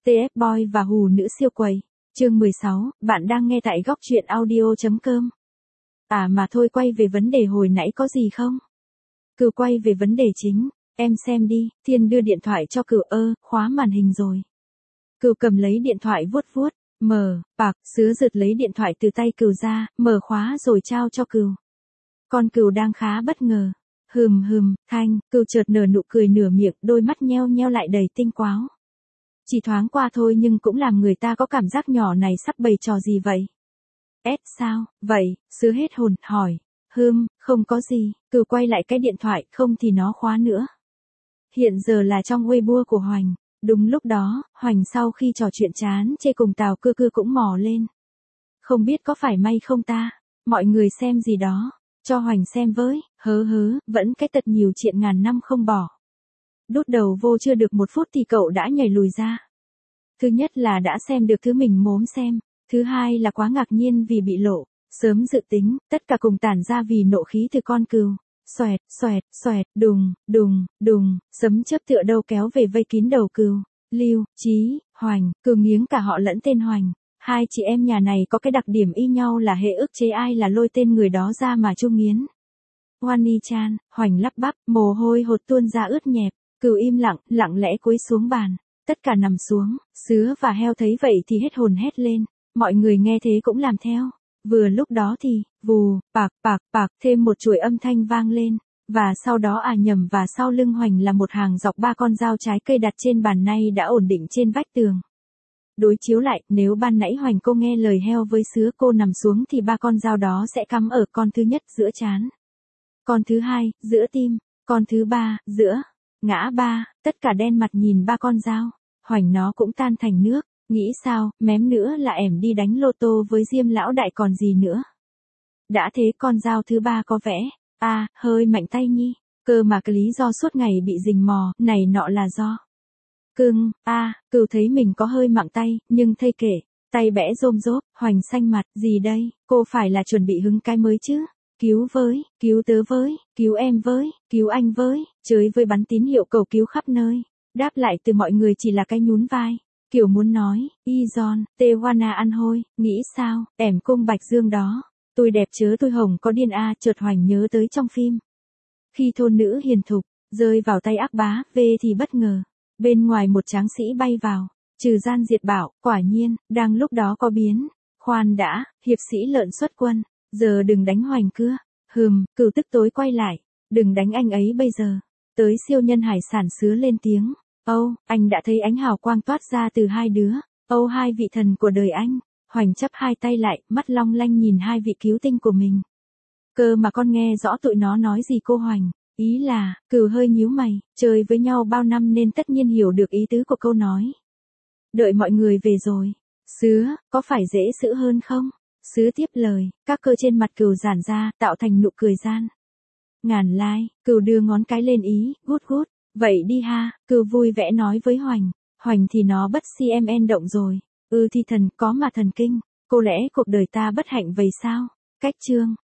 TF Boy và Hù nữ siêu quầy. Chương 16, bạn đang nghe tại góc truyện audio.com. À mà thôi, quay về vấn đề hồi nãy có gì không? Cừu quay về vấn đề chính, em xem đi. Thiên đưa điện thoại cho Cừu. Khóa màn hình rồi. Cừu cầm lấy điện thoại vuốt vuốt, Sứa giật lấy điện thoại từ tay Cừu ra, mở khóa rồi trao cho Cừu. Con Cừu đang khá bất ngờ. Thanh, Cừu chợt nở nụ cười nửa miệng, đôi mắt nheo nheo lại đầy tinh quáo. Chỉ thoáng qua thôi nhưng cũng làm người ta có cảm giác nhỏ này sắp bày trò gì vậy? Sao, vậy? Sứa hết hồn, hỏi. Không có gì. Cừu quay lại cái điện thoại, không thì nó khóa nữa. Hiện giờ là trong Weibo của Hoành. Đúng lúc đó, Hoành sau khi trò chuyện chán chê cùng Tào Cư Cư cũng mò lên. Không biết có phải may không ta? Mọi người xem gì đó. Cho Hoành xem với, vẫn cái tật nhiều chuyện ngàn năm không bỏ. Đút đầu vô chưa được 1 phút thì cậu đã nhảy lùi ra. Thứ nhất là đã xem được thứ mình mốm xem. Thứ hai là quá ngạc nhiên vì bị lộ. Sớm dự tính, tất cả cùng tản ra vì nộ khí từ con Cừu. Xoẹt, đùng, sấm chớp tựa đâu kéo về vây kín đầu Cừu. Lưu, Chí, Hoành, Cừu nghiếng cả họ lẫn tên Hoành. Hai chị em nhà này có cái đặc điểm y nhau là hễ ức chế ai là lôi tên người đó ra mà chu nghiến. Wani-chan, Hoành lắp bắp, mồ hôi hột tuôn ra ướt nhẹp. Cừu im lặng, lặng lẽ cúi xuống bàn. Tất cả nằm xuống. Sứa và heo thấy vậy thì hết hồn hét lên. Mọi người nghe thế cũng làm theo. Vừa lúc đó thì, vù, bạc, thêm một chuỗi âm thanh vang lên. Và sau đó nhầm và sau lưng Hoành là một hàng dọc 3 con dao trái cây đặt trên bàn nay đã ổn định trên vách tường. Đối chiếu lại, nếu ban nãy Hoành cô nghe lời heo với Sứa cô nằm xuống thì 3 con dao đó sẽ cắm ở con thứ nhất giữa trán. Con thứ hai, giữa tim. Con thứ ba, giữa ngã ba. Tất cả đen mặt nhìn 3 con dao. Hoành nó cũng tan thành nước. Nghĩ sao, mém nữa là ẻm đi đánh lô tô với Diêm lão đại còn gì nữa. Đã thế con dao thứ ba có vẻ, hơi mạnh tay nhi. Cơ mà cái lý do suốt ngày bị rình mò, này nọ là do. Cừu thấy mình có hơi mạnh tay, nhưng thây kể. Tay bẽ rôm rốp, Hoành xanh mặt, gì đây, cô phải là chuẩn bị hứng cái mới chứ. Cứu với, cứu tớ với, cứu em với, cứu anh với, chới với bắn tín hiệu cầu cứu khắp nơi. Đáp lại từ mọi người chỉ là cái nhún vai. Kiểu muốn nói, Ijon, Tewana ăn hôi, nghĩ sao, ẻm cung Bạch Dương đó. Tôi đẹp chớ tôi hồng có điên chợt Hoành nhớ tới trong phim. Khi thôn nữ hiền thục, rơi vào tay ác bá, về thì bất ngờ. Bên ngoài một tráng sĩ bay vào, trừ gian diệt bảo, quả nhiên, đang lúc đó có biến. Khoan đã, hiệp sĩ lợn xuất quân, giờ đừng đánh Hoành cưa. Cừu tức tối quay lại, đừng đánh anh ấy bây giờ. Tới siêu nhân hải sản Sứa lên tiếng. Anh đã thấy ánh hào quang toát ra từ hai đứa. Hai vị thần của đời anh. Hoành chắp hai tay lại, mắt long lanh nhìn hai vị cứu tinh của mình. Cơ mà con nghe rõ tụi nó nói gì cô Hoành. Ý là, Cừu hơi nhíu mày, chơi với nhau bao năm nên tất nhiên hiểu được ý tứ của câu nói. Đợi mọi người về rồi. Sứa, có phải dễ xử hơn không? Sứa tiếp lời, các cơ trên mặt Cừu giãn ra, tạo thành nụ cười gian. Ngàn like, Cừu đưa ngón cái lên ý, good. Vậy đi ha, Cừu vui vẻ nói với Hoành. Hoành thì nó bất cmn động rồi. Thì thần, có mà thần kinh. Cô lẽ cuộc đời ta bất hạnh vậy sao? Cách chương.